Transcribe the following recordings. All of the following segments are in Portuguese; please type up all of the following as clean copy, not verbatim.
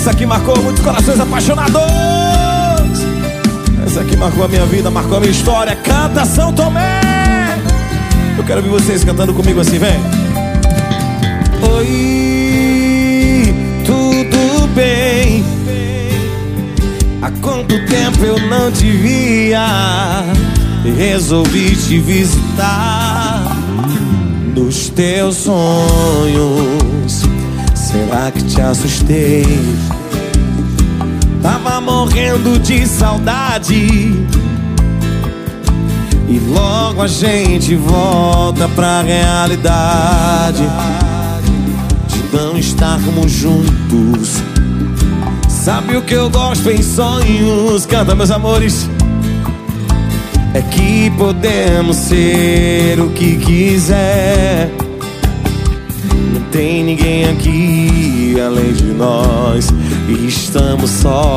Essa aqui marcou muitos corações apaixonados. Essa aqui marcou a minha vida, marcou a minha história. Canta São Tomé. Eu quero ver vocês cantando comigo assim, vem. Oi, tudo bem? Há quanto tempo eu não te via? Resolvi te visitar nos teus sonhos. Será que te assustei? Tava morrendo de saudade e logo a gente volta pra realidade de não estarmos juntos. Sabe o que eu gosto em sonhos? Canta, meus amores. É que podemos ser o que quiser. Não tem ninguém aqui além de nós. E estamos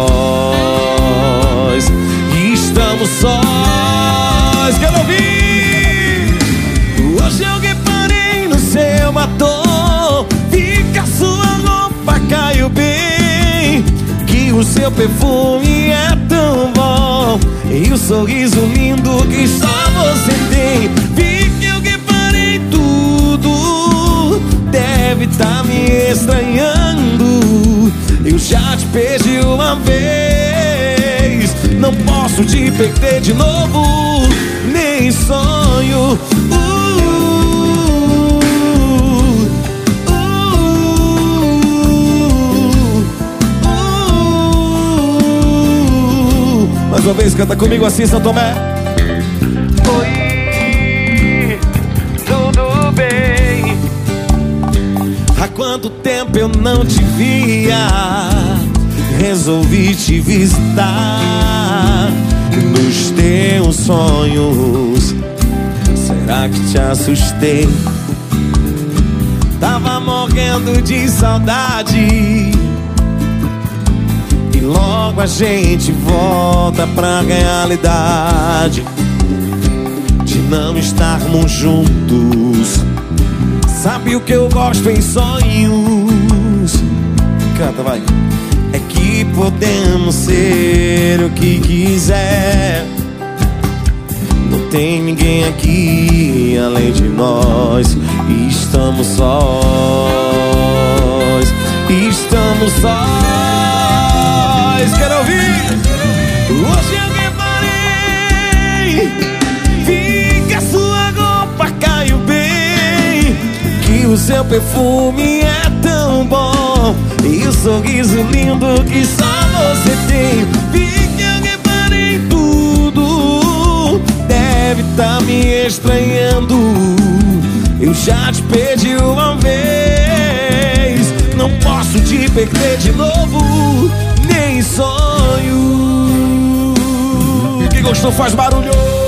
sós. E estamos sós. Quero ouvir. Hoje eu reparei no seu batom. Fica sua roupa, caiu bem. Que o seu perfume é tão bom. E o sorriso lindo que só você tem. Vi que eu reparei tudo. Deve tá me estranhando. Eu já te perdi uma vez. Não posso te perder de novo. Nem sonho. Mais uma vez, canta comigo assim, São Tomé. Oi, tudo bem? Há quanto tempo eu não te via? Resolvi te visitar nos teus sonhos. Será que te assustei? Tava morrendo de saudade e logo a gente volta pra realidade de não estarmos juntos. Sabe o que eu gosto em sonhos? Canta, vai. É que podemos ser o que quiser. Não tem ninguém aqui além de nós. E estamos sós. E estamos sós. Quero ouvir. Hoje eu reparei. Fica sua roupa, caiu bem. Que o seu perfume é tão bom. E o sorriso lindo que só você tem. Vi que eu reparei tudo. Deve tá me estranhando. Eu já te perdi uma vez. Não posso te perder de novo. Nem sonho. Quem gostou faz barulho.